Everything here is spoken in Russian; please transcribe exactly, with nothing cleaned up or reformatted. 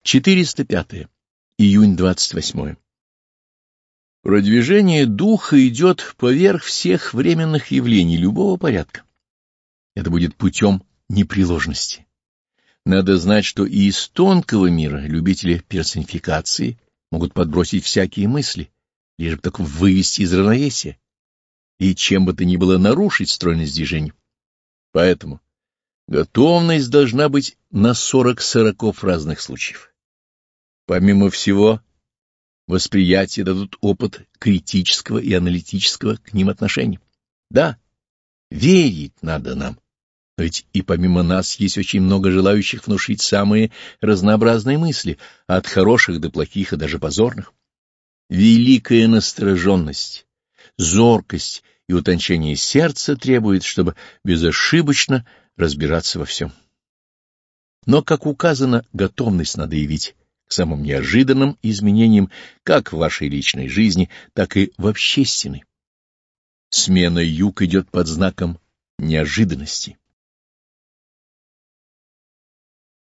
четыреста пятое. Июнь двадцать восьмое. Продвижение духа идет поверх всех временных явлений любого порядка. Это будет путем непреложности. Надо знать, что и из тонкого мира любители персонификации могут подбросить всякие мысли, лишь бы только вывести из равновесия, и чем бы то ни было нарушить стройность движения. Поэтому готовность должна быть на сорок сороков разных случаев. Помимо всего, восприятия дадут опыт критического и аналитического к ним отношения. Да, верить надо нам, но ведь и помимо нас есть очень много желающих внушить самые разнообразные мысли, от хороших до плохих и даже позорных. Великая настороженность, зоркость и утончение сердца требует, чтобы безошибочно разбираться во всем. Но, как указано, готовность надо явить к самым неожиданным изменениям как в вашей личной жизни, так и в общественной. Смена юг идет под знаком неожиданности.